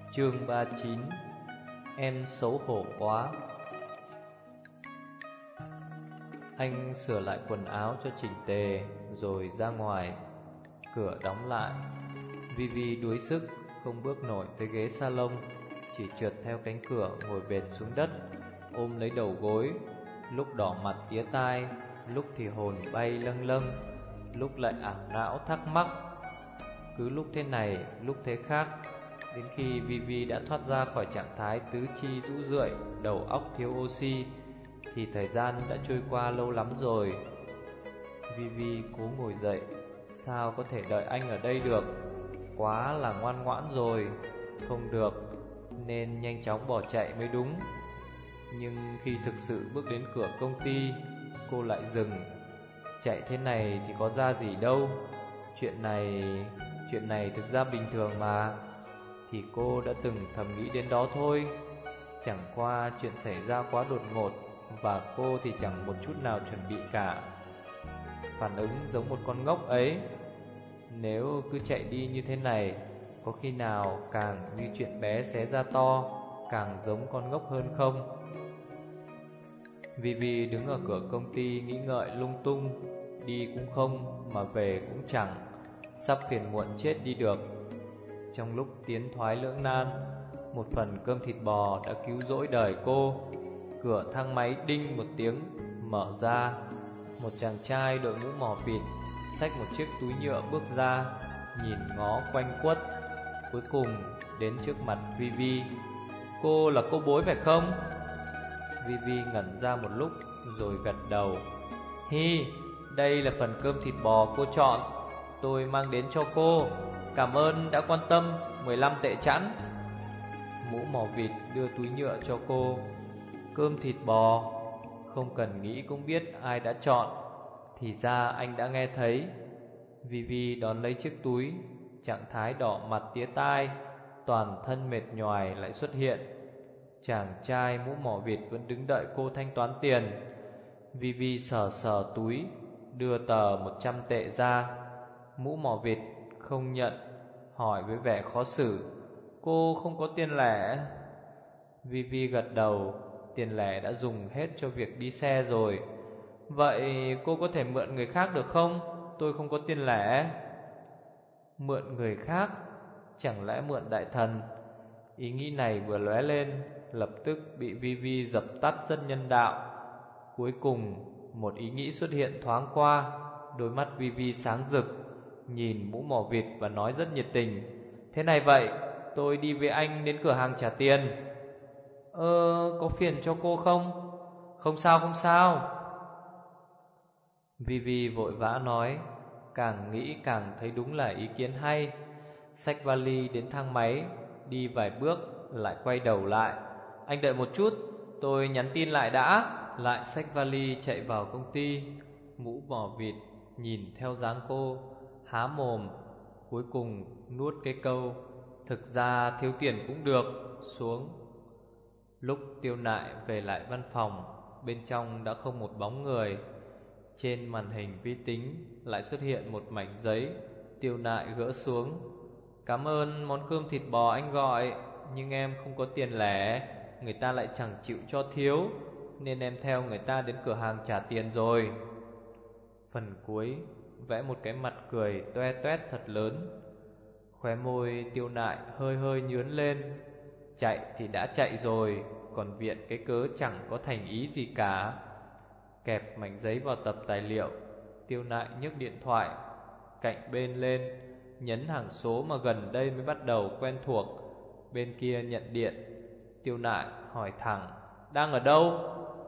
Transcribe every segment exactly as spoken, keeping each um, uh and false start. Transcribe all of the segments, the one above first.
Chương ba mươi chín. Em xấu hổ quá. Anh sửa lại quần áo cho chỉnh tề rồi ra ngoài. Cửa đóng lại. Vivi đuối sức không bước nổi tới ghế salon, chỉ trượt theo cánh cửa ngồi bệt xuống đất, ôm lấy đầu gối, lúc đỏ mặt tía tai, lúc thì hồn bay lâng lâng, lúc lại ảo não thắc mắc. Cứ lúc thế này, lúc thế khác. Đến khi Vivi đã thoát ra khỏi trạng thái tứ chi rũ rượi, đầu óc thiếu oxy, thì thời gian đã trôi qua lâu lắm rồi. Vivi cố ngồi dậy. Sao có thể đợi anh ở đây được? Quá là ngoan ngoãn rồi. Không được, nên nhanh chóng bỏ chạy mới đúng. Nhưng khi thực sự bước đến cửa công ty, cô lại dừng. Chạy thế này thì có ra gì đâu. Chuyện này, chuyện này thực ra bình thường mà. Thì cô đã từng thầm nghĩ đến đó thôi. Chẳng qua chuyện xảy ra quá đột ngột, và cô thì chẳng một chút nào chuẩn bị cả. Phản ứng giống một con ngốc ấy. Nếu cứ chạy đi như thế này, có khi nào càng như chuyện bé xé ra to, càng giống con ngốc hơn không? Vivi đứng ở cửa công ty nghĩ ngợi lung tung. Đi cũng không, mà về cũng chẳng. Sắp phiền muộn chết đi được. Trong lúc tiến thoái lưỡng nan, một phần cơm thịt bò đã cứu rỗi đời cô. Cửa thang máy đinh một tiếng mở ra. Một chàng trai đội mũ mỏ vịt, xách một chiếc túi nhựa bước ra, nhìn ngó quanh quất, cuối cùng đến trước mặt Vivi. Cô là cô Bối phải không? Vivi ngẩn ra một lúc rồi gật đầu. Hi, đây là phần cơm thịt bò cô chọn, tôi mang đến cho cô. Cảm ơn đã quan tâm, mười lăm tệ chẵn. Mũ mỏ vịt đưa túi nhựa cho cô. Cơm thịt bò, không cần nghĩ cũng biết ai đã chọn. Thì ra anh đã nghe thấy. Vivi đón lấy chiếc túi. Trạng thái đỏ mặt tía tai, toàn thân mệt nhoài lại xuất hiện. Chàng trai mũ mỏ vịt vẫn đứng đợi cô thanh toán tiền. Vivi sờ sờ túi, đưa tờ một trăm tệ ra. Mũ mỏ vịt không nhận, hỏi với vẻ khó xử. Cô không có tiền lẻ? Vivi gật đầu. Tiền lẻ đã dùng hết cho việc đi xe rồi. Vậy cô có thể mượn người khác được không? Tôi không có tiền lẻ. Mượn người khác? Chẳng lẽ mượn đại thần? Ý nghĩ này vừa lóe lên, lập tức bị Vivi dập tắt rất nhân đạo. Cuối cùng một ý nghĩ xuất hiện thoáng qua. Đôi mắt Vivi sáng rực, nhìn mũ mỏ vịt và nói rất nhiệt tình. Thế này vậy, tôi đi với anh đến cửa hàng trả tiền. Ơ, có phiền cho cô không? Không sao, không sao. Vivi vội vã nói. Càng nghĩ càng thấy đúng là ý kiến hay. Xách vali đến thang máy, đi vài bước lại quay đầu lại. Anh đợi một chút, tôi nhắn tin lại đã. Lại xách vali chạy vào công ty. Mũ mỏ vịt nhìn theo dáng cô, há mồm, cuối cùng nuốt cái câu thực ra thiếu tiền cũng được xuống. Lúc Tiêu Nại về lại văn phòng, bên trong đã không một bóng người. Trên màn hình vi tính lại xuất hiện một mảnh giấy. Tiêu Nại gỡ xuống. Cảm ơn món cơm thịt bò anh gọi, nhưng em không có tiền lẻ. Người ta lại chẳng chịu cho thiếu, nên em theo người ta đến cửa hàng trả tiền rồi. Phần cuối vẽ một cái mặt cười toe toét thật lớn. Khóe môi Tiêu Nại hơi hơi nhướn lên. Chạy thì đã chạy rồi, còn viện cái cớ chẳng có thành ý gì cả. Kẹp mảnh giấy vào tập tài liệu, Tiêu Nại nhấc điện thoại, cạnh bên lên, nhấn hàng số mà gần đây mới bắt đầu quen thuộc. Bên kia nhận điện. Tiêu Nại hỏi thẳng, đang ở đâu?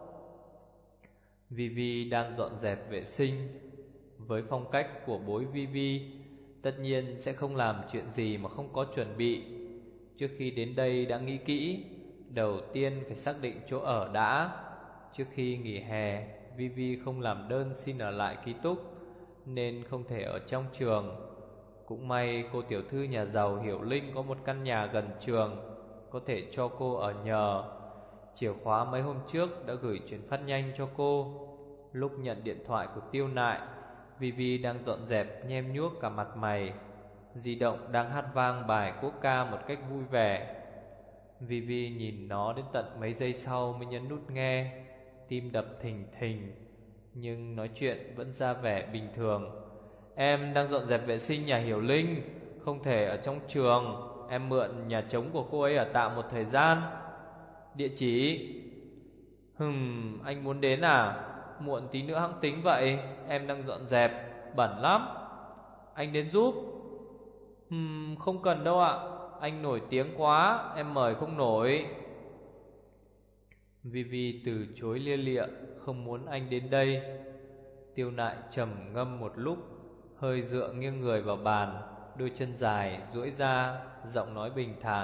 Vivi đang dọn dẹp vệ sinh. Với phong cách của Bối Vivi, tất nhiên sẽ không làm chuyện gì mà không có chuẩn bị. Trước khi đến đây đã nghĩ kỹ. Đầu tiên phải xác định chỗ ở đã. Trước khi nghỉ hè, Vivi không làm đơn xin ở lại ký túc, nên không thể ở trong trường. Cũng may cô tiểu thư nhà giàu Hiểu Linh có một căn nhà gần trường, có thể cho cô ở nhờ. Chìa khóa mấy hôm trước đã gửi chuyển phát nhanh cho cô. Lúc nhận điện thoại của Tiêu Nại, Vivi đang dọn dẹp nhem nhuốc cả mặt mày. Di động đang hát vang bài quốc ca một cách vui vẻ. Vivi nhìn nó đến tận mấy giây sau mới nhấn nút nghe. Tim đập thình thình, nhưng nói chuyện vẫn ra vẻ bình thường. Em đang dọn dẹp vệ sinh nhà Hiểu Linh, không thể ở trong trường. Em mượn nhà trống của cô ấy ở tạm một thời gian. Địa chỉ? Hừm, anh muốn đến à? Muộn tí nữa hẵng tính vậy. Em đang dọn dẹp, bẩn lắm. Anh đến giúp? Hừm, không cần đâu ạ. Anh nổi tiếng quá, em mời không nổi. Vivi từ chối lia lịa, không muốn anh đến đây. Tiêu Nại trầm ngâm một lúc, hơi dựa nghiêng người vào bàn, đôi chân dài duỗi ra, giọng nói bình thản.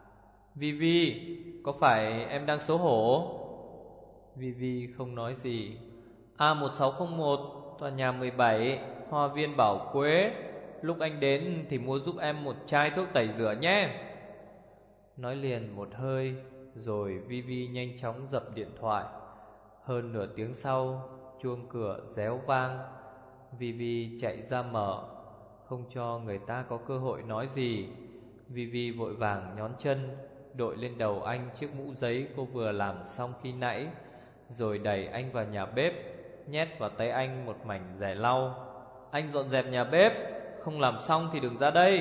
Vivi, có phải em đang xấu hổ? Vivi không nói gì. A một sáu không một, tòa nhà mười bảy, Hoa viên Bảo Quế. Lúc anh đến thì mua giúp em một chai thuốc tẩy rửa nhé. Nói liền một hơi, rồi Vivi nhanh chóng dập điện thoại. Hơn nửa tiếng sau, chuông cửa réo vang. Vivi chạy ra mở, không cho người ta có cơ hội nói gì. Vivi vội vàng nhón chân, đội lên đầu anh chiếc mũ giấy cô vừa làm xong khi nãy, rồi đẩy anh vào nhà bếp, nhét vào tay anh một mảnh giẻ lau. Anh dọn dẹp nhà bếp, không làm xong thì đừng ra đây.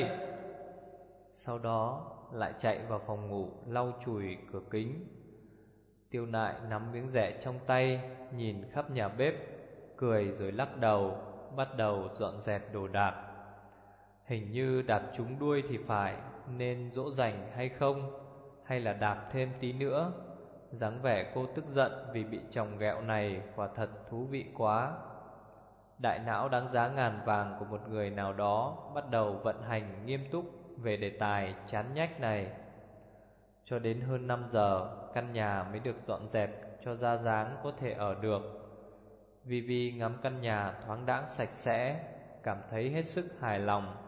Sau đó lại chạy vào phòng ngủ lau chùi cửa kính. Tiêu Nại nắm miếng giẻ trong tay, nhìn khắp nhà bếp, cười rồi lắc đầu, bắt đầu dọn dẹp đồ đạc. Hình như đạp trúng đuôi thì phải, nên dỗ dành hay không, hay là đạp thêm tí nữa. Dáng vẻ cô tức giận vì bị chồng ghẹo này quả thật thú vị quá. Đại não đáng giá ngàn vàng của một người nào đó bắt đầu vận hành nghiêm túc về đề tài chán nhách này. Cho đến hơn năm giờ, căn nhà mới được dọn dẹp cho ra dáng có thể ở được. Vivi ngắm căn nhà thoáng đãng sạch sẽ, cảm thấy hết sức hài lòng.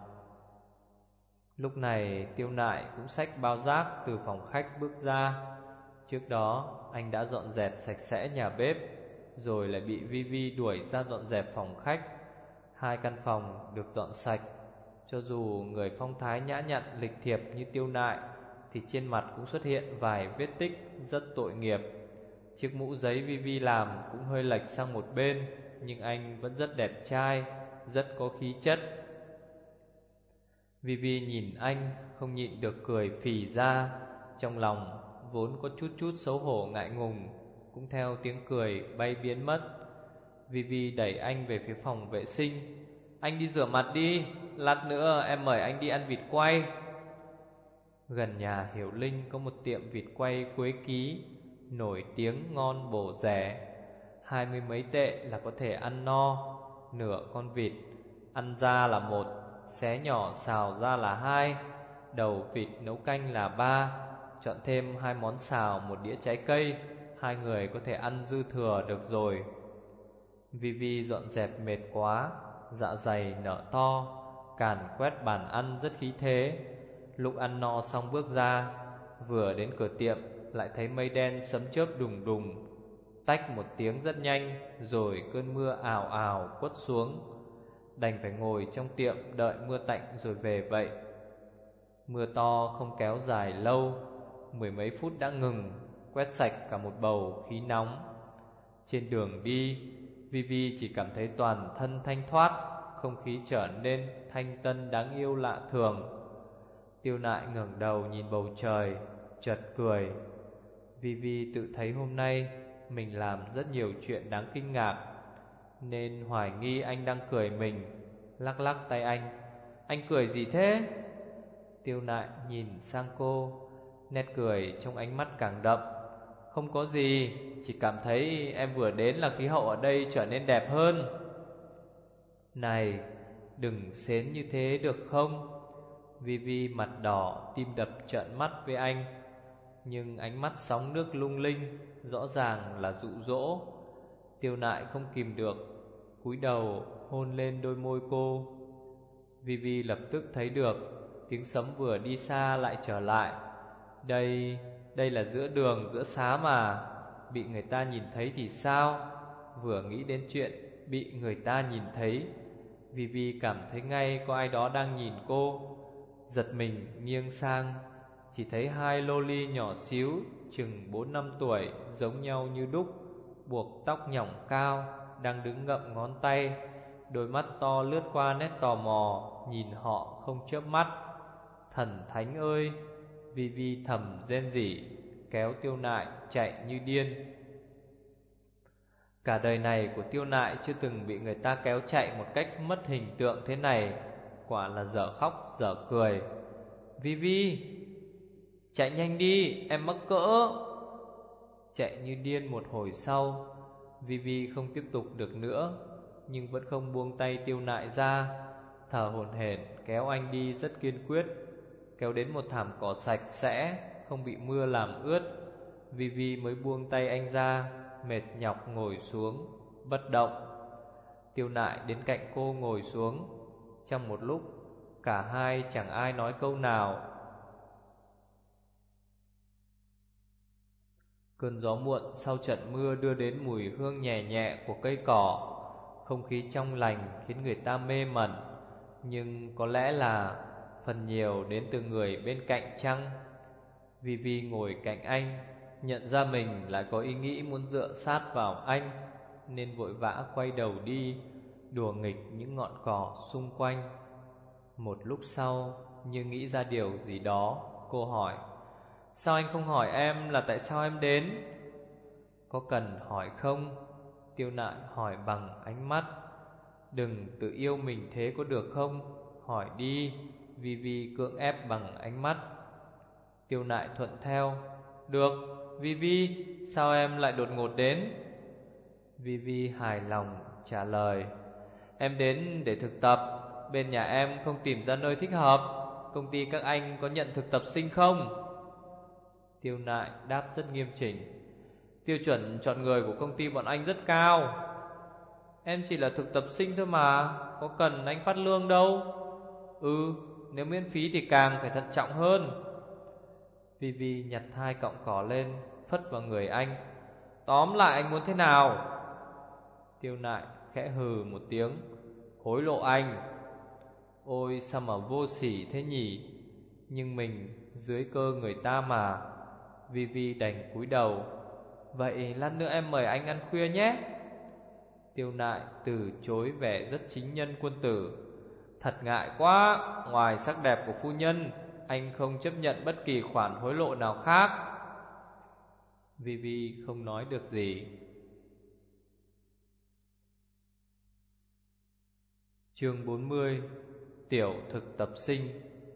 Lúc này Tiêu Nại cũng xách bao rác từ phòng khách bước ra. Trước đó anh đã dọn dẹp sạch sẽ nhà bếp, rồi lại bị Vivi đuổi ra dọn dẹp phòng khách. Hai căn phòng được dọn sạch. Cho dù người phong thái nhã nhặn lịch thiệp như Tiêu Nại, thì trên mặt cũng xuất hiện vài vết tích rất tội nghiệp. Chiếc mũ giấy Vivi làm cũng hơi lệch sang một bên, nhưng anh vẫn rất đẹp trai, rất có khí chất. Vivi nhìn anh không nhịn được cười phì ra. Trong lòng vốn có chút chút xấu hổ ngại ngùng cũng theo tiếng cười bay biến mất. Vivi đẩy anh về phía phòng vệ sinh. Anh đi rửa mặt đi, lát nữa em mời anh đi ăn vịt quay. Gần nhà Hiểu Linh có một tiệm vịt quay Quế Ký, nổi tiếng ngon bổ rẻ. Hai mươi mấy tệ là có thể ăn no. Nửa con vịt, ăn da là một, xé nhỏ xào ra là hai, đầu vịt nấu canh là ba. Chọn thêm hai món xào, một đĩa trái cây, hai người có thể ăn dư thừa được rồi. Vivi dọn dẹp mệt quá, dạ dày nở to, càn quét bàn ăn rất khí thế. Lúc ăn no xong bước ra, vừa đến cửa tiệm lại thấy mây đen sấm chớp đùng đùng. Tách một tiếng rất nhanh, rồi cơn mưa ào ào quất xuống. Đành phải ngồi trong tiệm đợi mưa tạnh rồi về vậy. Mưa to không kéo dài lâu, mười mấy phút đã ngừng, quét sạch cả một bầu khí nóng. Trên đường đi, Vivi chỉ cảm thấy toàn thân thanh thoát, không khí trở nên thanh tân đáng yêu lạ thường. Tiêu Nại ngẩng đầu nhìn bầu trời, chợt cười. Vivi tự thấy hôm nay mình làm rất nhiều chuyện đáng kinh ngạc, nên hoài nghi anh đang cười mình, lắc lắc tay anh. Anh cười gì thế? Tiêu Nại nhìn sang cô, nét cười trong ánh mắt càng đậm. Không có gì, chỉ cảm thấy em vừa đến là khí hậu ở đây trở nên đẹp hơn. Này, đừng xến như thế được không? Vivi mặt đỏ, tim đập trợn mắt với anh, nhưng ánh mắt sóng nước lung linh, rõ ràng là dụ dỗ. Tiêu Nại không kìm được, cúi đầu hôn lên đôi môi cô. Vivi lập tức thấy được, tiếng sấm vừa đi xa lại trở lại. Đây, đây là giữa đường, giữa xá mà, bị người ta nhìn thấy thì sao? Vừa nghĩ đến chuyện bị người ta nhìn thấy, Vivi cảm thấy ngay có ai đó đang nhìn cô. Giật mình nghiêng sang, chỉ thấy hai loli nhỏ xíu, chừng bốn năm tuổi, giống nhau như đúc, buộc tóc nhỏng cao, đang đứng ngậm ngón tay. Đôi mắt to lướt qua nét tò mò, nhìn họ không chớp mắt. Thần thánh ơi! Vi Vi thầm rên rỉ, kéo Tiêu Nại chạy như điên. Cả đời này của Tiêu Nại chưa từng bị người ta kéo chạy một cách mất hình tượng thế này. Quả là dở khóc dở cười. Vi Vi, chạy nhanh đi, em mắc cỡ. Chạy như điên một hồi sau, Vi Vi không tiếp tục được nữa, nhưng vẫn không buông tay Tiêu Nại ra. Thở hổn hển kéo anh đi rất kiên quyết. Kéo đến một thảm cỏ sạch sẽ, không bị mưa làm ướt, Vi Vi mới buông tay anh ra, mệt nhọc ngồi xuống, bất động. Tiêu Nại đến cạnh cô ngồi xuống. Trong một lúc, cả hai chẳng ai nói câu nào. Cơn gió muộn sau trận mưa đưa đến mùi hương nhẹ nhẹ của cây cỏ. Không khí trong lành khiến người ta mê mẩn, nhưng có lẽ là phần nhiều đến từ người bên cạnh chăng? Vi Vi ngồi cạnh anh, nhận ra mình lại có ý nghĩ muốn dựa sát vào anh, nên vội vã quay đầu đi, đùa nghịch những ngọn cỏ xung quanh. Một lúc sau, như nghĩ ra điều gì đó, cô hỏi: sao anh không hỏi em là tại sao em đến? Có cần hỏi không? Tiêu Nại hỏi bằng ánh mắt. Đừng tự yêu mình thế có được không? Hỏi đi. Vi Vi cưỡng ép bằng ánh mắt. Tiêu Nại thuận theo. Được, Vi Vi, sao em lại đột ngột đến? Vi Vi hài lòng trả lời: em đến để thực tập. Bên nhà em không tìm ra nơi thích hợp. Công ty các anh có nhận thực tập sinh không? Tiêu Nại đáp rất nghiêm chỉnh: tiêu chuẩn chọn người của công ty bọn anh rất cao. Em chỉ là thực tập sinh thôi mà, có cần anh phát lương đâu. Ừ, nếu miễn phí thì càng phải thận trọng hơn. Vi Vi nhặt hai cọng cỏ lên, phất vào người anh. Tóm lại anh muốn thế nào? Tiêu Nại khẽ hừ một tiếng: hối lộ anh. Ôi sao mà vô sỉ thế nhỉ. Nhưng mình dưới cơ người ta mà. Vi Vi đành cúi đầu. Vậy lát nữa em mời anh ăn khuya nhé. Tiêu Nại từ chối vẻ rất chính nhân quân tử. Thật ngại quá, ngoài sắc đẹp của phu nhân, anh không chấp nhận bất kỳ khoản hối lộ nào khác. Vi Vi không nói được gì. Chương bốn mươi. Tiểu thực tập sinh.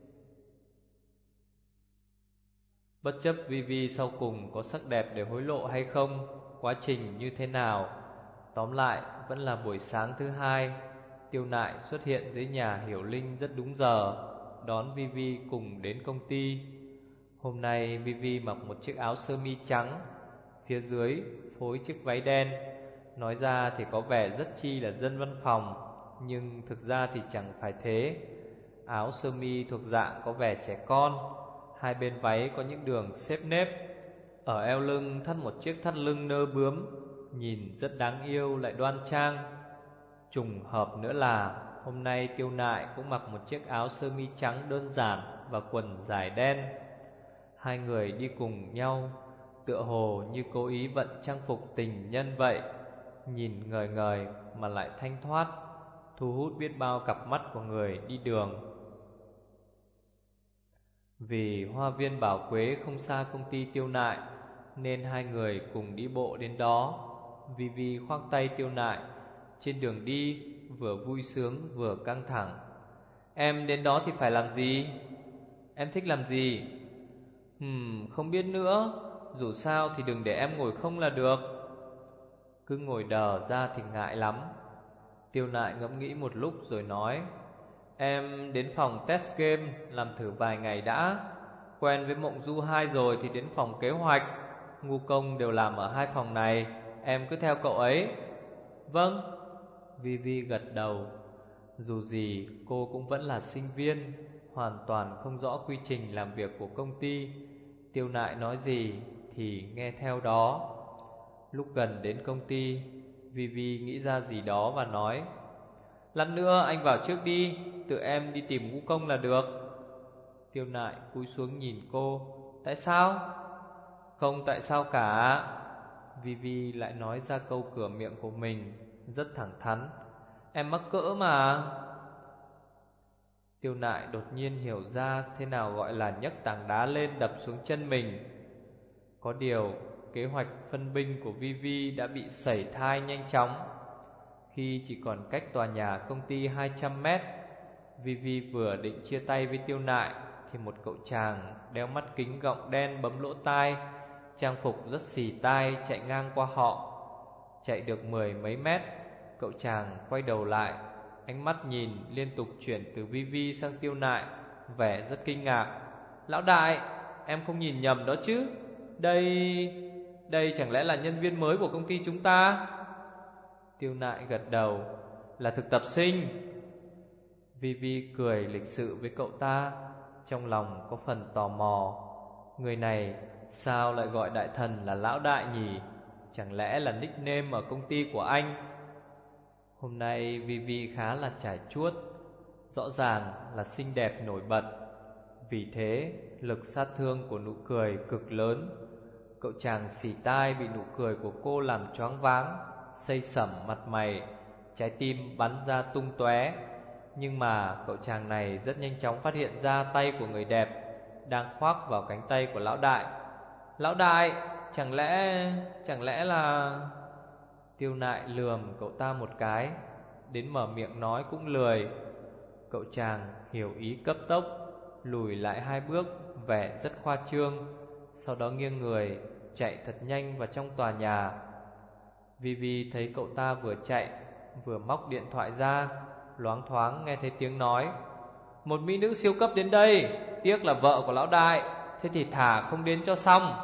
Bất chấp Vi Vi sau cùng có sắc đẹp để hối lộ hay không, quá trình như thế nào, tóm lại vẫn là buổi sáng thứ hai. Tiêu Nại xuất hiện dưới nhà Hiểu Linh rất đúng giờ, đón Vi Vi cùng đến công ty. Hôm nay Vi Vi mặc một chiếc áo sơ mi trắng, phía dưới phối chiếc váy đen. Nói ra thì có vẻ rất chi là dân văn phòng, nhưng thực ra thì chẳng phải thế. Áo sơ mi thuộc dạng có vẻ trẻ con, hai bên váy có những đường xếp nếp. Ở eo lưng thắt một chiếc thắt lưng nơ bướm, nhìn rất đáng yêu lại đoan trang. Trùng hợp nữa là hôm nay Tiêu Nại cũng mặc một chiếc áo sơ mi trắng đơn giản và quần dài đen. Hai người đi cùng nhau, tựa hồ như cố ý vận trang phục tình nhân vậy. Nhìn ngời ngời mà lại thanh thoát, thu hút biết bao cặp mắt của người đi đường. Vì hoa viên Bảo Quế không xa công ty Tiêu Nại, nên hai người cùng đi bộ đến đó. Vi Vi khoác tay Tiêu Nại. Trên đường đi vừa vui sướng vừa căng thẳng. Em đến đó thì phải làm gì? Em thích làm gì? Hừm, không biết nữa. Dù sao thì đừng để em ngồi không là được. Cứ ngồi đờ ra thì ngại lắm. Tiêu Nại ngẫm nghĩ một lúc rồi nói: em đến phòng test game làm thử vài ngày đã. Quen với Mộng Du hai rồi thì đến phòng kế hoạch. Ngu Công đều làm ở hai phòng này, em cứ theo cậu ấy. Vâng. Vi Vi gật đầu. Dù gì cô cũng vẫn là sinh viên, hoàn toàn không rõ quy trình làm việc của công ty. Tiêu Nại nói gì thì nghe theo đó. Lúc gần đến công ty, Vi Vi nghĩ ra gì đó và nói: lát nữa anh vào trước đi, tự em đi tìm Ngũ Công là được. Tiêu Nại cúi xuống nhìn cô. Tại sao? Không tại sao cả. Vivi lại nói ra câu cửa miệng của mình rất thẳng thắn. Em mắc cỡ mà. Tiêu Nại đột nhiên hiểu ra thế nào gọi là nhấc tảng đá lên đập xuống chân mình. Có điều kế hoạch phân binh của Vivi đã bị sẩy thai nhanh chóng. Khi chỉ còn cách tòa nhà công ty hai trăm mét, Vivi vừa định chia tay với Tiêu Nại thì một cậu chàng đeo mắt kính gọng đen bấm lỗ tai, trang phục rất xì tai chạy ngang qua họ. Chạy được mười mấy mét, cậu chàng quay đầu lại, ánh mắt nhìn liên tục chuyển từ Vivi sang Tiêu Nại, vẻ rất kinh ngạc. Lão đại, em không nhìn nhầm đó chứ? Đây... đây chẳng lẽ là nhân viên mới của công ty chúng ta? Tiêu Nại gật đầu. Là thực tập sinh. Vivi cười lịch sự với cậu ta, trong lòng có phần tò mò. Người này sao lại gọi đại thần là lão đại nhỉ? Chẳng lẽ là nickname ở công ty của anh? Hôm nay Vivi khá là trải chuốt, rõ ràng là xinh đẹp nổi bật. Vì thế lực sát thương của nụ cười cực lớn. Cậu chàng xì tai bị nụ cười của cô làm choáng váng, xây sẩm mặt mày, trái tim bắn ra tung tóe. Nhưng mà cậu chàng này rất nhanh chóng phát hiện ra tay của người đẹp đang khoác vào cánh tay của lão đại. Lão đại, chẳng lẽ... chẳng lẽ là... Tiêu Nại lườm cậu ta một cái, đến mở miệng nói cũng lười. Cậu chàng hiểu ý cấp tốc, lùi lại hai bước, vẻ rất khoa trương. Sau đó nghiêng người chạy thật nhanh vào trong tòa nhà. Vivi thấy cậu ta vừa chạy vừa móc điện thoại ra, loáng thoáng nghe thấy tiếng nói. Một mỹ nữ siêu cấp đến đây, tiếc là vợ của lão đại, thế thì thả không đến cho xong.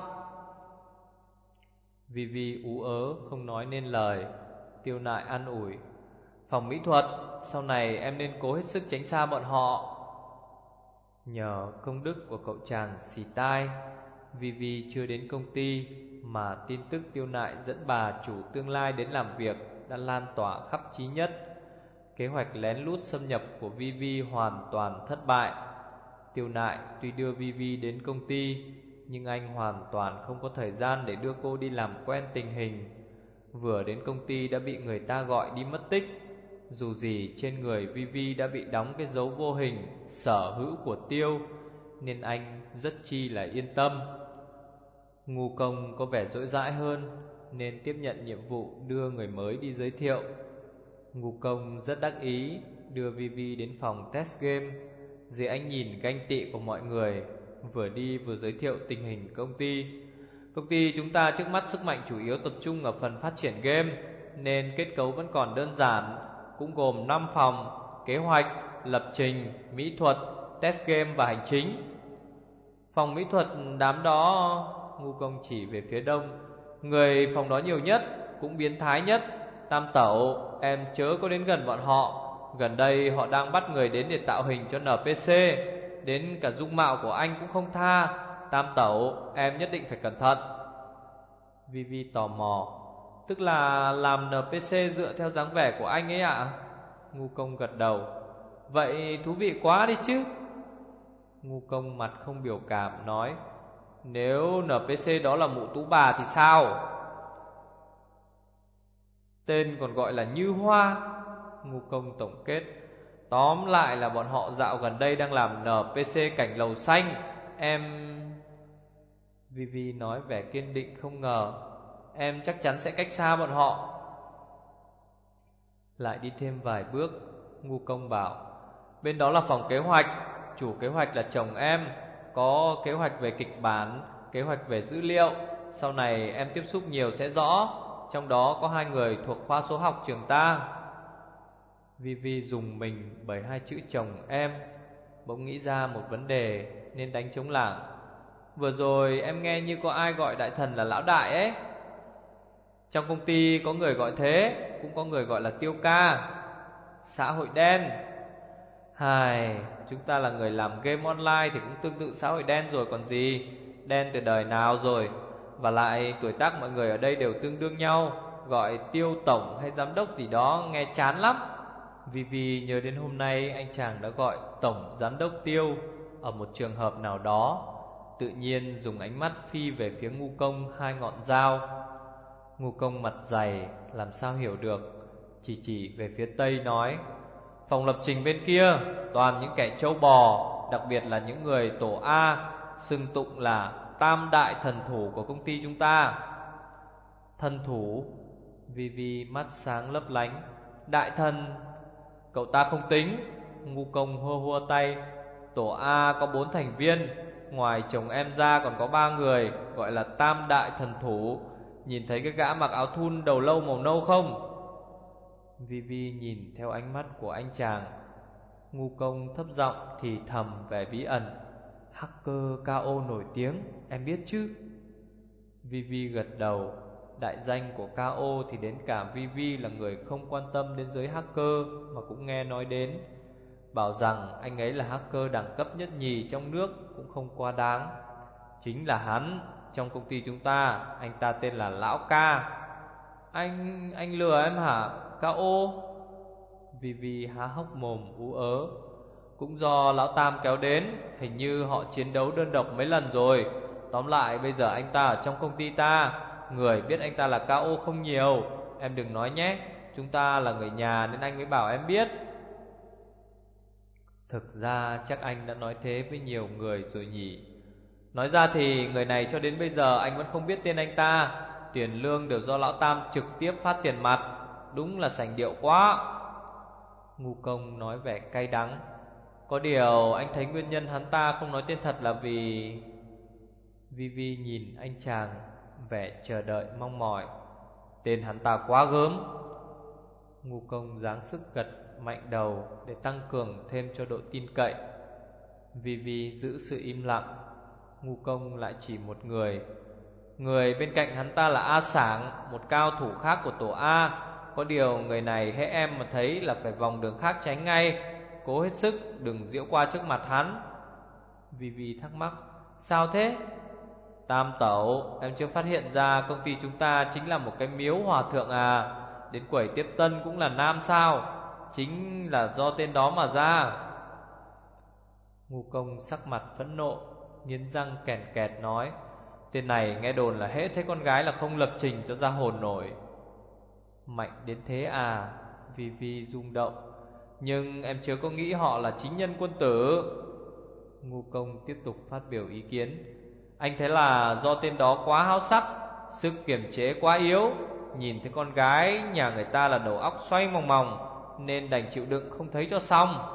Vivi ú ớ không nói nên lời. Tiêu Nại an ủi. Phòng mỹ thuật, sau này em nên cố hết sức tránh xa bọn họ. Nhờ công đức của cậu chàng xì tai, Vivi chưa đến công ty mà tin tức Tiêu Nại dẫn bà chủ tương lai đến làm việc đã lan tỏa khắp chí nhất. Kế hoạch lén lút xâm nhập của Vivi hoàn toàn thất bại. Tiêu Nại tuy đưa Vivi đến công ty, nhưng anh hoàn toàn không có thời gian để đưa cô đi làm quen tình hình. Vừa đến công ty đã bị người ta gọi đi mất tích. Dù gì trên người Vivi đã bị đóng cái dấu vô hình sở hữu của Tiêu, nên anh rất chi là yên tâm. Ngu Công có vẻ dỗi dãi hơn, nên tiếp nhận nhiệm vụ đưa người mới đi giới thiệu. Ngu Công rất đắc ý đưa Vivi đến phòng test game. Dưới ánh nhìn ganh tị của mọi người, vừa đi vừa giới thiệu tình hình công ty. Công ty chúng ta trước mắt sức mạnh chủ yếu tập trung ở phần phát triển game, nên kết cấu vẫn còn đơn giản, cũng gồm năm phòng: kế hoạch, lập trình, mỹ thuật, test game và hành chính. Phòng mỹ thuật đám đó, Ngu Công chỉ về phía đông. Người phòng đó nhiều nhất, cũng biến thái nhất. Tam Tẩu, em chớ có đến gần bọn họ. Gần đây họ đang bắt người đến để tạo hình cho en pê xê, đến cả dung mạo của anh cũng không tha. Tam Tẩu, em nhất định phải cẩn thận. Vivi tò mò. Tức là làm en pê xê dựa theo dáng vẻ của anh ấy ạ? À? Ngu Công gật đầu. Vậy thú vị quá đi chứ. Ngu Công mặt không biểu cảm nói. Nếu en pê xê đó là mụ Tú Bà thì sao? Tên còn gọi là Như Hoa. Ngu Công tổng kết. Tóm lại là bọn họ dạo gần đây đang làm en pê xê cảnh lầu xanh. Em... Vivi nói vẻ kiên định không ngờ. Em chắc chắn sẽ cách xa bọn họ. Lại đi thêm vài bước, Ngu Công bảo. Bên đó là phòng kế hoạch. Chủ kế hoạch là chồng em, có kế hoạch về kịch bản, kế hoạch về dữ liệu. Sau này em tiếp xúc nhiều sẽ rõ. Trong đó có hai người thuộc khoa số học trường ta. Vivi dùng mình bởi hai chữ chồng em, bỗng nghĩ ra một vấn đề nên đánh trống lảng. Vừa rồi em nghe như có ai gọi đại thần là lão đại ấy. Trong công ty có người gọi thế, cũng có người gọi là Tiêu ca. Xã hội đen. Hài, chúng ta là người làm game online thì cũng tương tự xã hội đen rồi còn gì. Đen từ đời nào rồi. Và lại tuổi tác mọi người ở đây đều tương đương nhau. Gọi Tiêu tổng hay giám đốc gì đó nghe chán lắm. Vivi nhớ đến hôm nay anh chàng đã gọi tổng giám đốc Tiêu, ở một trường hợp nào đó, tự nhiên dùng ánh mắt phi về phía Ngu Công hai ngọn dao. Ngu Công mặt dày làm sao hiểu được, chỉ chỉ về phía tây nói: phòng lập trình bên kia toàn những kẻ trâu bò, đặc biệt là những người tổ A xưng tụng là tam đại thần thủ của công ty chúng ta. Thần thủ? Vi Vi mắt sáng lấp lánh. Đại thần? Cậu ta không tính. Ngu Công hua hua tay. Tổ A có bốn thành viên, ngoài chồng em ra còn có ba người, gọi là tam đại thần thủ. Nhìn thấy cái gã mặc áo thun đầu lâu màu nâu không? Vi Vi nhìn theo ánh mắt của anh chàng. Ngu Công thấp giọng thì thầm vẻ bí ẩn: hacker ca o nổi tiếng, em biết chứ? Vi Vi gật đầu. Đại danh của ca o thì đến cả Vi Vi là người không quan tâm đến giới hacker mà cũng nghe nói đến. Bảo rằng anh ấy là hacker đẳng cấp nhất nhì trong nước cũng không quá đáng. Chính là hắn, trong công ty chúng ta, anh ta tên là Lão Ca. Anh... anh lừa em hả, ca o? Vi Vi há hốc mồm ú ớ. Cũng do Lão Tam kéo đến, hình như họ chiến đấu đơn độc mấy lần rồi. Tóm lại bây giờ anh ta ở trong công ty ta, người biết anh ta là ca o không nhiều. Em đừng nói nhé, chúng ta là người nhà nên anh mới bảo em biết. Thực ra chắc anh đã nói thế với nhiều người rồi nhỉ. Nói ra thì người này cho đến bây giờ anh vẫn không biết tên anh ta. Tiền lương đều do Lão Tam trực tiếp phát tiền mặt. Đúng là sành điệu quá. Ngu Công nói vẻ cay đắng. Có điều anh thấy nguyên nhân hắn ta không nói tên thật là vì... Vi Vi nhìn anh chàng, vẻ chờ đợi mong mỏi. Tên hắn ta quá gớm. Ngu Công giáng sức gật mạnh đầu để tăng cường thêm cho độ tin cậy. Vi Vi giữ sự im lặng. Ngu Công lại chỉ một người. Người bên cạnh hắn ta là A Sảng, một cao thủ khác của tổ A. Có điều người này hễ em mà thấy là phải vòng đường khác tránh ngay. Cố hết sức đừng giễu qua trước mặt hắn. Vi Vi thắc mắc: sao thế? Tam tẩu, em chưa phát hiện ra công ty chúng ta chính là một cái miếu hòa thượng à? Đến quầy tiếp tân cũng là nam sao? Chính là do tên đó mà ra. Ngu Công sắc mặt phẫn nộ, nghiến răng kèn kẹt nói: tên này nghe đồn là hễ thấy con gái là không lập trình cho ra hồn nổi. Mạnh đến thế à? Vi Vi rung động. Nhưng em chưa có nghĩ họ là chính nhân quân tử. Ngu Công tiếp tục phát biểu ý kiến. Anh thấy là do tên đó quá háo sắc, sức kiềm chế quá yếu. Nhìn thấy con gái nhà người ta là đầu óc xoay mòng mòng, nên đành chịu đựng không thấy cho xong.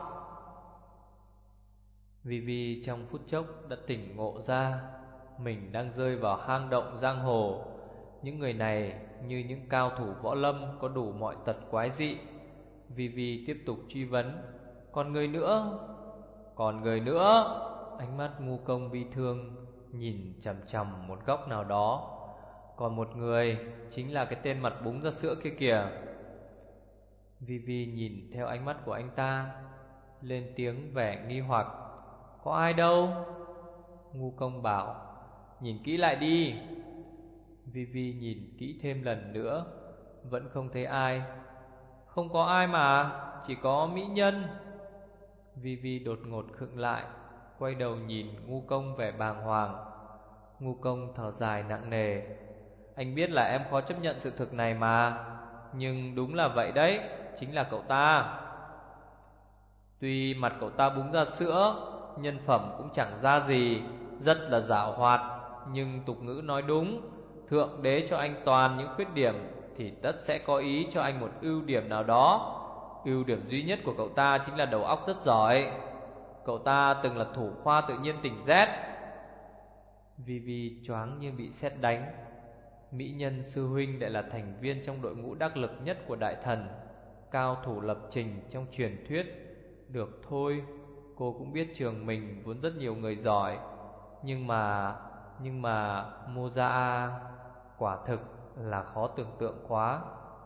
Vi Vi trong phút chốc đã tỉnh ngộ ra mình đang rơi vào hang động giang hồ. Những người này như những cao thủ võ lâm có đủ mọi tật quái dị. Vi Vi tiếp tục truy vấn: còn người nữa? Còn người nữa? Ánh mắt Ngu Công bi thương nhìn chằm chằm một góc nào đó. Còn một người, chính là cái tên mặt búng ra sữa kia kìa. Vi Vi nhìn theo ánh mắt của anh ta, lên tiếng vẻ nghi hoặc: có ai đâu? Ngu Công bảo: nhìn kỹ lại đi. Vi Vi nhìn kỹ thêm lần nữa, vẫn không thấy ai. Không có ai mà, chỉ có mỹ nhân. Vi Vi đột ngột khựng lại, quay đầu nhìn Ngu Công vẻ bàng hoàng. Ngu Công thở dài nặng nề: anh biết là em khó chấp nhận sự thực này mà, nhưng đúng là vậy đấy, chính là cậu ta. Tuy mặt cậu ta búng ra sữa, nhân phẩm cũng chẳng ra gì, rất là giảo hoạt. Nhưng tục ngữ nói đúng, thượng đế cho anh toàn những khuyết điểm thì tất sẽ có ý cho anh một ưu điểm nào đó. Ưu điểm duy nhất của cậu ta chính là đầu óc rất giỏi. Cậu ta từng là thủ khoa tự nhiên tỉnh Z. Vi Vi choáng như bị sét đánh. Mỹ nhân sư huynh lại là thành viên trong đội ngũ đắc lực nhất của đại thần, cao thủ lập trình trong truyền thuyết. Được thôi, cô cũng biết trường mình vốn rất nhiều người giỏi. Nhưng mà, nhưng mà Moza quả thực là khó tưởng tượng quá.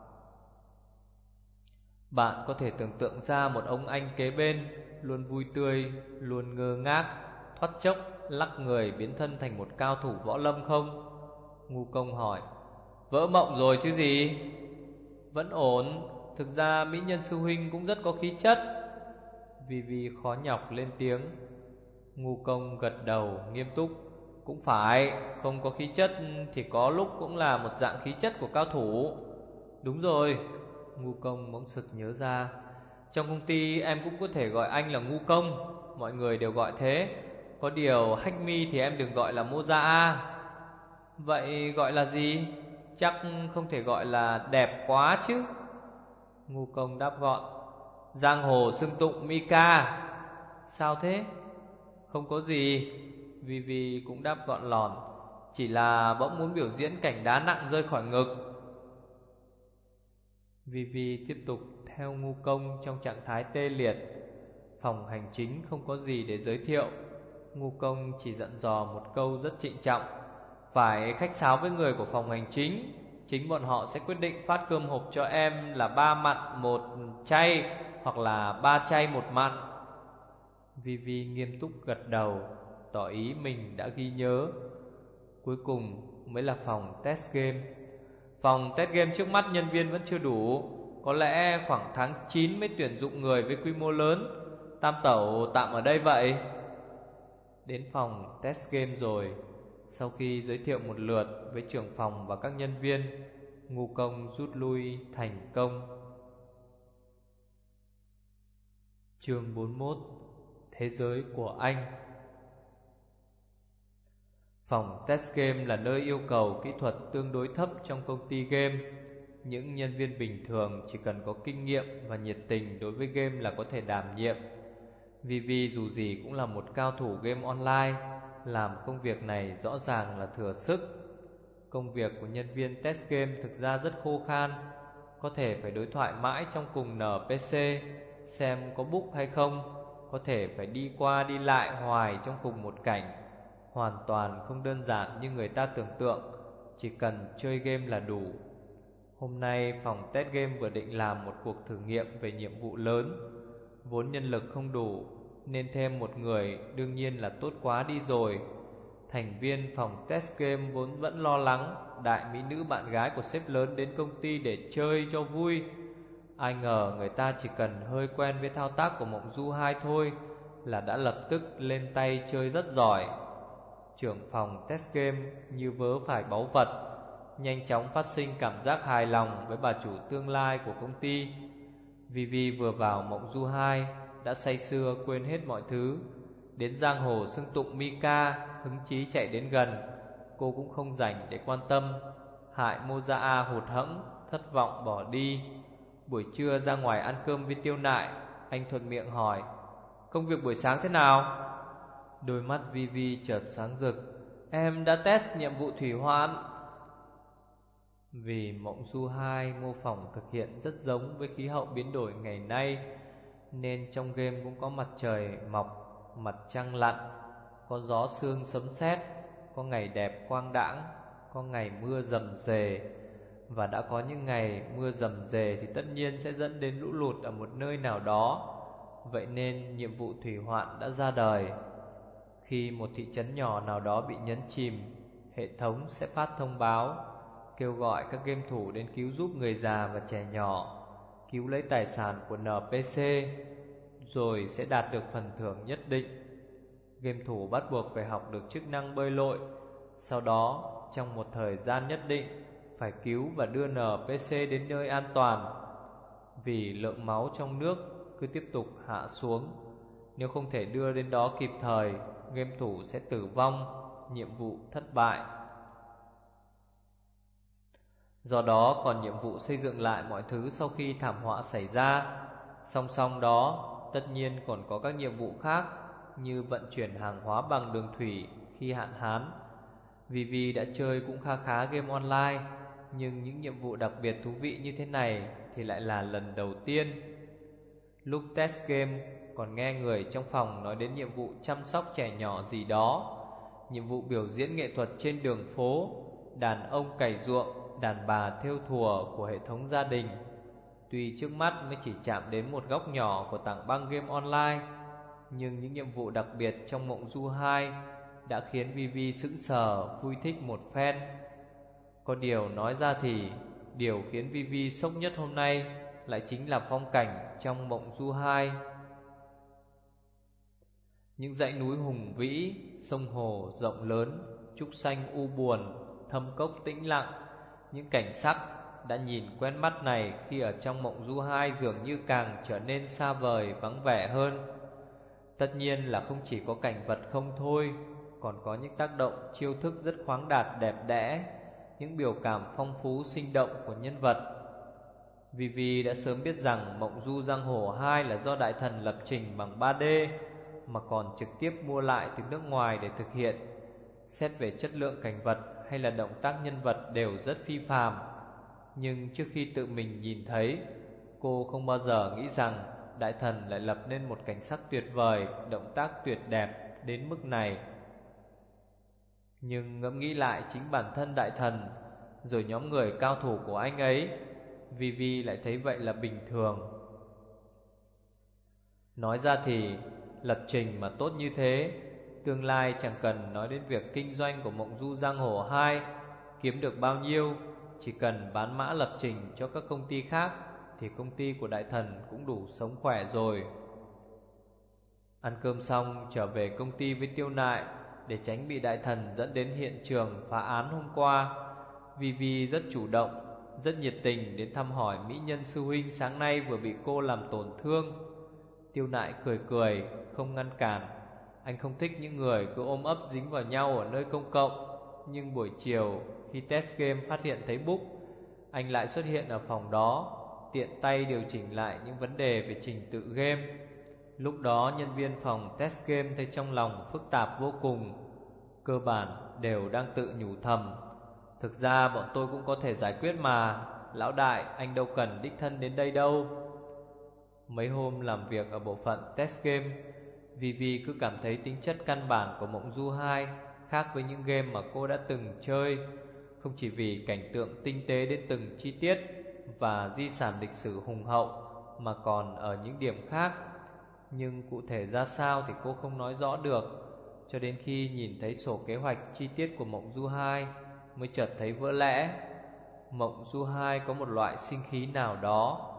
Bạn có thể tưởng tượng ra một ông anh kế bên, luôn vui tươi, luôn ngơ ngác, thoát chốc lắc người biến thân thành một cao thủ võ lâm không? Ngu Công hỏi. Vỡ mộng rồi chứ gì? Vẫn ổn. Thực ra mỹ nhân sư huynh cũng rất có khí chất. Vi Vi khó nhọc lên tiếng. Ngu Công gật đầu nghiêm túc. Cũng phải, không có khí chất thì có lúc cũng là một dạng khí chất của cao thủ. Đúng rồi, Ngu Công bỗng sực nhớ ra, trong công ty em cũng có thể gọi anh là Ngu Công, mọi người đều gọi thế. Có điều Hách Mi thì em đừng gọi là Mô Gia A. Vậy gọi là gì? Chắc không thể gọi là đẹp quá chứ? Ngu Công đáp gọn. Giang hồ xưng tụng Mika. Sao thế? Không có gì, Vivi cũng đáp gọn lòn. Chỉ là bỗng muốn biểu diễn cảnh đá nặng rơi khỏi ngực. Vivi tiếp tục theo Ngu Công trong trạng thái tê liệt. Phòng hành chính không có gì để giới thiệu. Ngu Công chỉ dặn dò một câu rất trịnh trọng: phải khách sáo với người của phòng hành chính. Chính bọn họ sẽ quyết định phát cơm hộp cho em là ba mặn một chay, hoặc là ba chay một mặn. Vivi nghiêm túc gật đầu, tỏ ý mình đã ghi nhớ. Cuối cùng mới là phòng test game. Phòng test game trước mắt nhân viên vẫn chưa đủ. Có lẽ khoảng tháng chín mới tuyển dụng người với quy mô lớn. Tam tẩu tạm ở đây vậy. Đến phòng test game rồi, sau khi giới thiệu một lượt với trưởng phòng và các nhân viên, Ngu Công rút lui thành công. Chương bốn mươi mốt. Thế giới của anh. Phòng test game là nơi yêu cầu kỹ thuật tương đối thấp trong công ty game. Những nhân viên bình thường chỉ cần có kinh nghiệm và nhiệt tình đối với game là có thể đảm nhiệm. Vivi dù gì cũng là một cao thủ game online, làm công việc này rõ ràng là thừa sức. Công việc của nhân viên test game thực ra rất khô khan, có thể phải đối thoại mãi trong cùng en pê xê, xem có book hay không, có thể phải đi qua đi lại hoài trong cùng một cảnh. Hoàn toàn không đơn giản như người ta tưởng tượng, chỉ cần chơi game là đủ. Hôm nay phòng test game vừa định làm một cuộc thử nghiệm về nhiệm vụ lớn. Vốn nhân lực không đủ, nên thêm một người đương nhiên là tốt quá đi rồi. Thành viên phòng test game vốn vẫn lo lắng đại mỹ nữ bạn gái của sếp lớn đến công ty để chơi cho vui. Ai ngờ người ta chỉ cần hơi quen với thao tác của Mộng Du hai thôi là đã lập tức lên tay chơi rất giỏi. Trưởng phòng test game như vớ phải báu vật, nhanh chóng phát sinh cảm giác hài lòng với bà chủ tương lai của công ty. Vivi vừa vào Mộng Du hai đã say sưa quên hết mọi thứ. Đến giang hồ xưng tụng Mika, hứng chí chạy đến gần, cô cũng không rảnh để quan tâm. Hại Moza A hụt hẫng, thất vọng bỏ đi. Buổi trưa ra ngoài ăn cơm với Tiêu Nại, anh thuận miệng hỏi: công việc buổi sáng thế nào? Đôi mắt Vivi chợt sáng rực. Em đã test nhiệm vụ thủy hoãn. Vì Mộng Du hai mô phỏng thực hiện rất giống với khí hậu biến đổi ngày nay, nên trong game cũng có mặt trời mọc, mặt trăng lặn, có gió sương sấm sét, có ngày đẹp quang đãng, có ngày mưa rầm rề. Và đã có những ngày mưa rầm rề thì tất nhiên sẽ dẫn đến lũ lụt ở một nơi nào đó. Vậy nên nhiệm vụ thủy hoãn đã ra đời. Khi một thị trấn nhỏ nào đó bị nhấn chìm, hệ thống sẽ phát thông báo kêu gọi các game thủ đến cứu giúp người già và trẻ nhỏ, cứu lấy tài sản của en pê xê, rồi sẽ đạt được phần thưởng nhất định. Game thủ bắt buộc phải học được chức năng bơi lội, sau đó trong một thời gian nhất định phải cứu và đưa en pê xê đến nơi an toàn. Vì lượng máu trong nước cứ tiếp tục hạ xuống, nếu không thể đưa đến đó kịp thời, game thủ sẽ tử vong, nhiệm vụ thất bại. Do đó còn nhiệm vụ xây dựng lại mọi thứ sau khi thảm họa xảy ra. Song song đó, tất nhiên còn có các nhiệm vụ khác như vận chuyển hàng hóa bằng đường thủy khi hạn hán. Vivi đã chơi cũng khá khá game online, nhưng những nhiệm vụ đặc biệt thú vị như thế này thì lại là lần đầu tiên. Lúc test game còn nghe người trong phòng nói đến nhiệm vụ chăm sóc trẻ nhỏ gì đó, nhiệm vụ biểu diễn nghệ thuật trên đường phố, đàn ông cày ruộng, đàn bà thêu thùa của hệ thống gia đình. Tuy trước mắt mới chỉ chạm đến một góc nhỏ của tảng băng game online, nhưng những nhiệm vụ đặc biệt trong Mộng Du hai đã khiến Vivi sững sờ vui thích một phen. Có điều nói ra thì điều khiến Vivi sốc nhất hôm nay lại chính là phong cảnh trong Mộng Du hai. Những dãy núi hùng vĩ, sông hồ rộng lớn, trúc xanh u buồn, thâm cốc tĩnh lặng. Những cảnh sắc đã nhìn quen mắt này khi ở trong Mộng Du hai dường như càng trở nên xa vời, vắng vẻ hơn. Tất nhiên là không chỉ có cảnh vật không thôi, còn có những tác động chiêu thức rất khoáng đạt đẹp đẽ, những biểu cảm phong phú sinh động của nhân vật. Vivi đã sớm biết rằng Mộng Du Giang Hồ hai là do Đại Thần lập trình bằng ba D, mà còn trực tiếp mua lại từ nước ngoài để thực hiện. Xét về chất lượng cảnh vật hay là động tác nhân vật đều rất phi phàm. Nhưng trước khi tự mình nhìn thấy, cô không bao giờ nghĩ rằng Đại Thần lại lập nên một cảnh sắc tuyệt vời, động tác tuyệt đẹp đến mức này. Nhưng ngẫm nghĩ lại chính bản thân Đại Thần, rồi nhóm người cao thủ của anh ấy, Vivi lại thấy vậy là bình thường. Nói ra thì lập trình mà tốt như thế, tương lai chẳng cần nói đến việc kinh doanh của Mộng Du Giang Hồ hai kiếm được bao nhiêu, chỉ cần bán mã lập trình cho các công ty khác thì công ty của Đại Thần cũng đủ sống khỏe rồi. Ăn cơm xong trở về công ty với Tiêu Nại, để tránh bị Đại Thần dẫn đến hiện trường phá án hôm qua, Vivi rất chủ động, rất nhiệt tình đến thăm hỏi mỹ nhân sư huynh sáng nay vừa bị cô làm tổn thương. Tiêu Nại cười cười, không ngăn cản. Anh không thích những người cứ ôm ấp dính vào nhau ở nơi công cộng. Nhưng buổi chiều khi test game phát hiện thấy Book, anh lại xuất hiện ở phòng đó, tiện tay điều chỉnh lại những vấn đề về trình tự game. Lúc đó nhân viên phòng test game thấy trong lòng phức tạp vô cùng. Cơ bản đều đang tự nhủ thầm: thực ra bọn tôi cũng có thể giải quyết mà, lão đại anh đâu cần đích thân đến đây đâu. Mấy hôm làm việc ở bộ phận test game, Vivi cứ cảm thấy tính chất căn bản của Mộng Du hai khác với những game mà cô đã từng chơi. Không chỉ vì cảnh tượng tinh tế đến từng chi tiết và di sản lịch sử hùng hậu, mà còn ở những điểm khác. Nhưng cụ thể ra sao thì cô không nói rõ được, cho đến khi nhìn thấy sổ kế hoạch chi tiết của Mộng Du hai mới chợt thấy vỡ lẽ. Mộng Du hai có một loại sinh khí nào đó.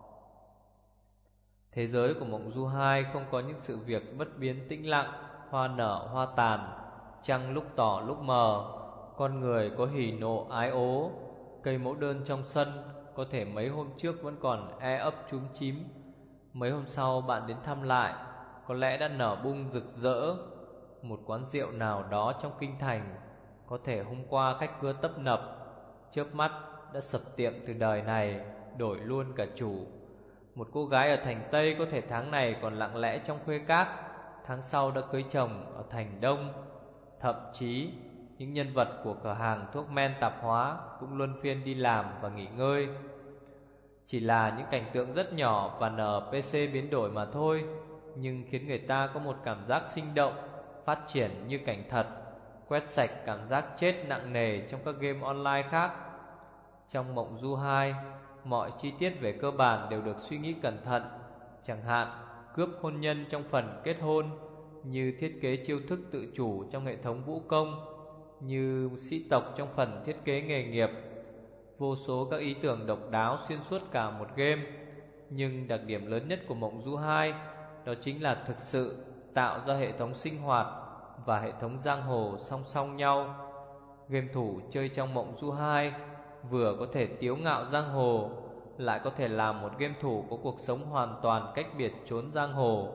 Thế giới của Mộng Du hai không có những sự việc bất biến tĩnh lặng, hoa nở hoa tàn, trăng lúc tỏ lúc mờ, con người có hỉ nộ ái ố. Cây mẫu đơn trong sân có thể mấy hôm trước vẫn còn e ấp chúm chím, mấy hôm sau bạn đến thăm lại, có lẽ đã nở bung rực rỡ. Một quán rượu nào đó trong kinh thành, có thể hôm qua khách khứa tấp nập, chớp mắt đã sập tiệm từ đời này, đổi luôn cả chủ. Một cô gái ở thành Tây có thể tháng này còn lặng lẽ trong khuê các, tháng sau đã cưới chồng ở thành Đông. Thậm chí những nhân vật của cửa hàng thuốc men tạp hóa cũng luân phiên đi làm và nghỉ ngơi. Chỉ là những cảnh tượng rất nhỏ và en pê xê biến đổi mà thôi, nhưng khiến người ta có một cảm giác sinh động, phát triển như cảnh thật, quét sạch cảm giác chết nặng nề trong các game online khác. Trong Mộng Du hai, mọi chi tiết về cơ bản đều được suy nghĩ cẩn thận. Chẳng hạn cướp hôn nhân trong phần kết hôn, như thiết kế chiêu thức tự chủ trong hệ thống vũ công, như sĩ tộc trong phần thiết kế nghề nghiệp. Vô số các ý tưởng độc đáo xuyên suốt cả một game. Nhưng đặc điểm lớn nhất của Mộng Du hai đó chính là thực sự tạo ra hệ thống sinh hoạt và hệ thống giang hồ song song nhau. Game thủ chơi trong Mộng Du hai vừa có thể tiếu ngạo giang hồ, lại có thể làm một game thủ có cuộc sống hoàn toàn cách biệt chốn giang hồ.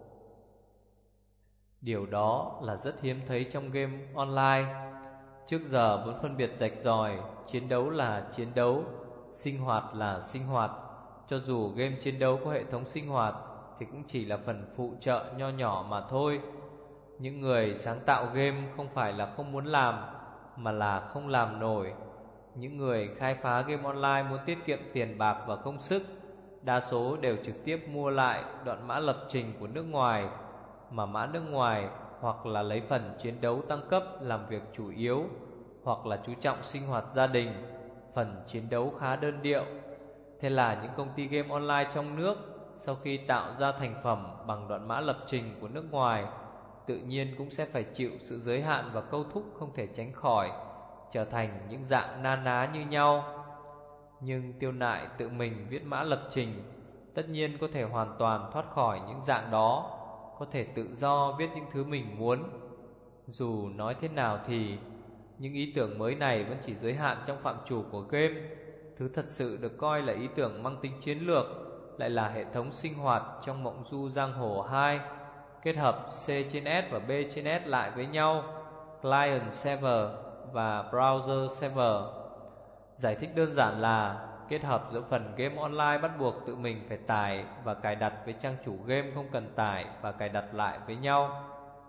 Điều đó là rất hiếm thấy trong game online. Trước giờ vẫn phân biệt rạch ròi, chiến đấu là chiến đấu, sinh hoạt là sinh hoạt. Cho dù game chiến đấu có hệ thống sinh hoạt thì cũng chỉ là phần phụ trợ nho nhỏ mà thôi. Những người sáng tạo game không phải là không muốn làm, mà là không làm nổi. Những người khai phá game online muốn tiết kiệm tiền bạc và công sức, đa số đều trực tiếp mua lại đoạn mã lập trình của nước ngoài, mà mã nước ngoài hoặc là lấy phần chiến đấu tăng cấp làm việc chủ yếu, hoặc là chú trọng sinh hoạt gia đình, phần chiến đấu khá đơn điệu. Thế là những công ty game online trong nước sau khi tạo ra thành phẩm bằng đoạn mã lập trình của nước ngoài, tự nhiên cũng sẽ phải chịu sự giới hạn và câu thúc không thể tránh khỏi, trở thành những dạng na ná như nhau. Nhưng Tiêu Nại tự mình viết mã lập trình, tất nhiên có thể hoàn toàn thoát khỏi những dạng đó. có thể tự do viết những thứ mình muốn. Dù nói thế nào thì những ý tưởng mới này vẫn chỉ giới hạn trong phạm trù của game. Thứ thật sự được coi là ý tưởng mang tính chiến lược lại là hệ thống sinh hoạt trong Mộng Du Giang Hồ hai, kết hợp C trên S và B trên S lại với nhau, Client Server và Browser Server. Giải thích đơn giản là kết hợp giữa phần game online bắt buộc tự mình phải tải và cài đặt với trang chủ game không cần tải và cài đặt lại với nhau.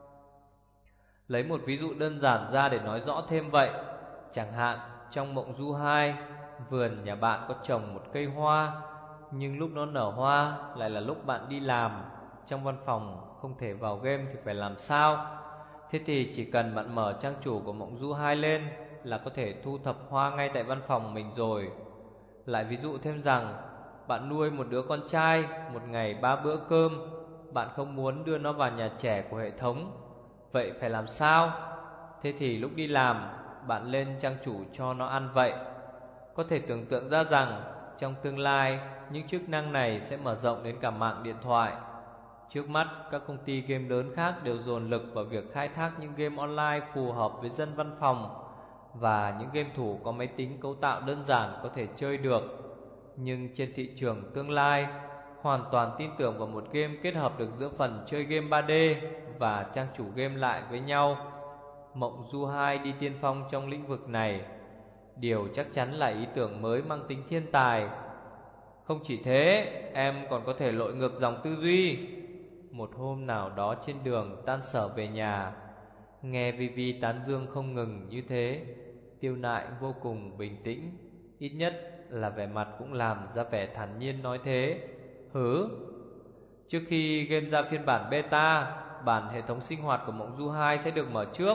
Lấy một ví dụ đơn giản ra để nói rõ thêm vậy. Chẳng hạn trong Mộng Du hai, vườn nhà bạn có trồng một cây hoa, nhưng lúc nó nở hoa lại là lúc bạn đi làm. Trong văn phòng không thể vào game thì phải làm sao? Thế thì chỉ cần bạn mở trang chủ của Mộng Du hai lên là có thể thu thập hoa ngay tại văn phòng mình rồi. Lại ví dụ thêm rằng bạn nuôi một đứa con trai, một ngày ba bữa cơm. Bạn không muốn đưa nó vào nhà trẻ của hệ thống. Vậy phải làm sao? Thế thì lúc đi làm, bạn lên trang chủ cho nó ăn vậy. Có thể tưởng tượng ra rằng trong tương lai, những chức năng này sẽ mở rộng đến cả mạng điện thoại. Trước mắt, các công ty game lớn khác đều dồn lực vào việc khai thác những game online phù hợp với dân văn phòng và những game thủ có máy tính cấu tạo đơn giản có thể chơi được. Nhưng trên thị trường tương lai, hoàn toàn tin tưởng vào một game kết hợp được giữa phần chơi game ba D và trang chủ game lại với nhau. Mộng Du hai đi tiên phong trong lĩnh vực này. Điều chắc chắn là ý tưởng mới mang tính thiên tài. Không chỉ thế, em còn có thể lội ngược dòng tư duy. Một hôm nào đó trên đường tan sở về nhà, nghe Vivi tán dương không ngừng như thế, Tiêu Nại vô cùng bình tĩnh, ít nhất là vẻ mặt cũng làm ra vẻ thản nhiên nói thế. Hứ? Trước khi game ra phiên bản beta, bản hệ thống sinh hoạt của Mộng Du hai sẽ được mở trước.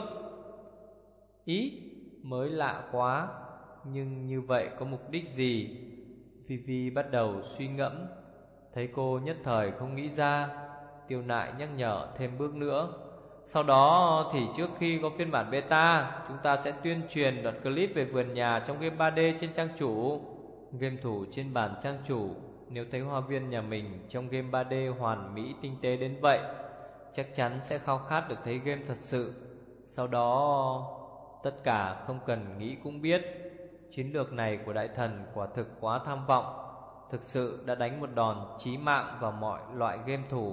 Ý, mới lạ quá. Nhưng như vậy có mục đích gì? Vivi bắt đầu suy ngẫm. Thấy cô nhất thời không nghĩ ra, Tiêu Nại nhắc nhở thêm bước nữa. Sau đó thì trước khi có phiên bản beta, chúng ta sẽ tuyên truyền đoạn clip về vườn nhà trong game ba D trên trang chủ. Game thủ trên bản trang chủ nếu thấy hoa viên nhà mình trong game ba D hoàn mỹ tinh tế đến vậy, chắc chắn sẽ khao khát được thấy game thật sự. Sau đó tất cả không cần nghĩ cũng biết. Chiến lược này của đại thần quả thực quá tham vọng, thực sự đã đánh một đòn chí mạng vào mọi loại game thủ.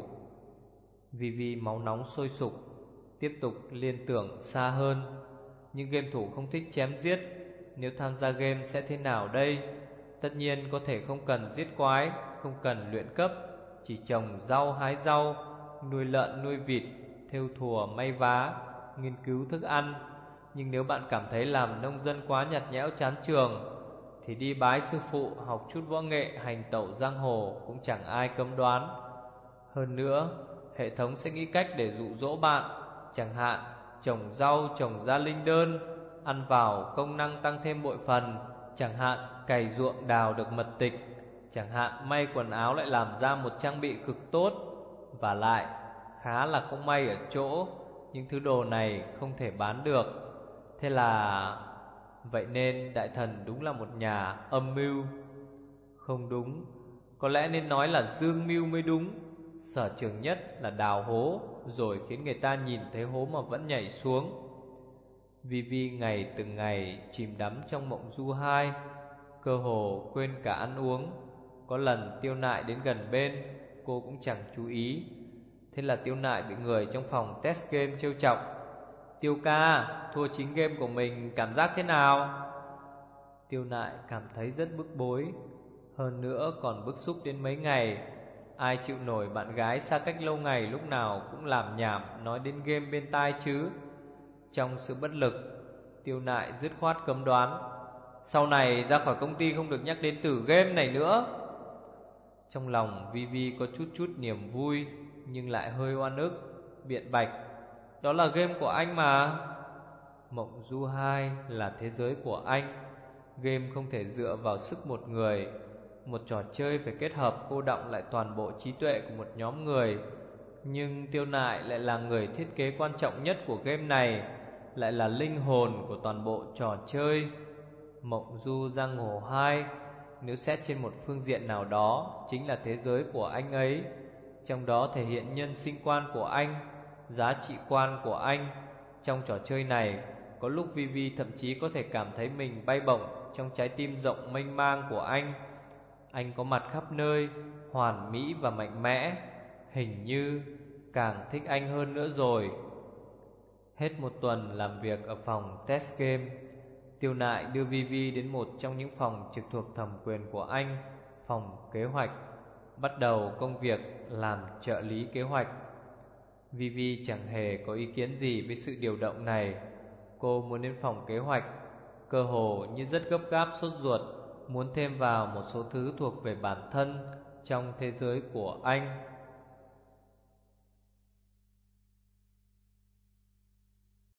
Vivi máu nóng sôi sục, tiếp tục liên tưởng xa hơn. Những game thủ không thích chém giết, nếu tham gia game sẽ thế nào đây? Tất nhiên có thể không cần giết quái, không cần luyện cấp, chỉ trồng rau hái rau, nuôi lợn nuôi vịt, thêu thùa may vá, nghiên cứu thức ăn. Nhưng nếu bạn cảm thấy làm nông dân quá nhạt nhẽo chán trường, thì đi bái sư phụ học chút võ nghệ hành tẩu giang hồ cũng chẳng ai cấm đoán. Hơn nữa, hệ thống sẽ nghĩ cách để dụ dỗ bạn, chẳng hạn trồng rau trồng ra linh đơn, ăn vào công năng tăng thêm bội phần, chẳng hạn cày ruộng đào được mật tịch, chẳng hạn may quần áo lại làm ra một trang bị cực tốt. Và lại khá là không may ở chỗ những thứ đồ này không thể bán được. Thế là vậy nên đại thần đúng là một nhà âm mưu. Không đúng, có lẽ nên nói là dương mưu mới đúng. Sở trường nhất là đào hố, rồi khiến người ta nhìn thấy hố mà vẫn nhảy xuống. Vivi ngày từng ngày chìm đắm trong Mộng Du hai, cơ hồ quên cả ăn uống. Có lần Tiêu Nại đến gần bên, cô cũng chẳng chú ý. Thế là Tiêu Nại bị người trong phòng test game trêu chọc. Tiêu ca, thua chính game của mình cảm giác thế nào? Tiêu Nại cảm thấy rất bức bối, hơn nữa còn bức xúc đến mấy ngày. Ai chịu nổi bạn gái xa cách lâu ngày lúc nào cũng làm nhảm nói đến game bên tai chứ. Trong sự bất lực, Tiêu Nại dứt khoát cấm đoán, sau này ra khỏi công ty không được nhắc đến từ game này nữa. Trong lòng Vivi có chút chút niềm vui, nhưng lại hơi oan ức, biện bạch, đó là game của anh mà. Mộng Du hai là thế giới của anh. Game không thể dựa vào sức một người. Một trò chơi phải kết hợp cô đọng lại toàn bộ trí tuệ của một nhóm người. Nhưng Tiêu Nại lại là người thiết kế quan trọng nhất của game này, lại là linh hồn của toàn bộ trò chơi. Mộng Du Giang Hồ hai, nếu xét trên một phương diện nào đó, chính là thế giới của anh ấy. trong đó thể hiện nhân sinh quan của anh, giá trị quan của anh. Trong trò chơi này, có lúc Vivi thậm chí có thể cảm thấy mình bay bổng trong trái tim rộng mênh mang của anh. Anh có mặt khắp nơi, hoàn mỹ và mạnh mẽ. Hình như càng thích anh hơn nữa rồi. Hết một tuần làm việc ở phòng test game, Tiêu Nại đưa Vivi đến một trong những phòng trực thuộc thẩm quyền của anh, phòng kế hoạch, bắt đầu công việc làm trợ lý kế hoạch. Vivi chẳng hề có ý kiến gì với sự điều động này. Cô muốn đến phòng kế hoạch, cơ hồ như rất gấp gáp sốt ruột, muốn thêm vào một số thứ thuộc về bản thân trong thế giới của anh.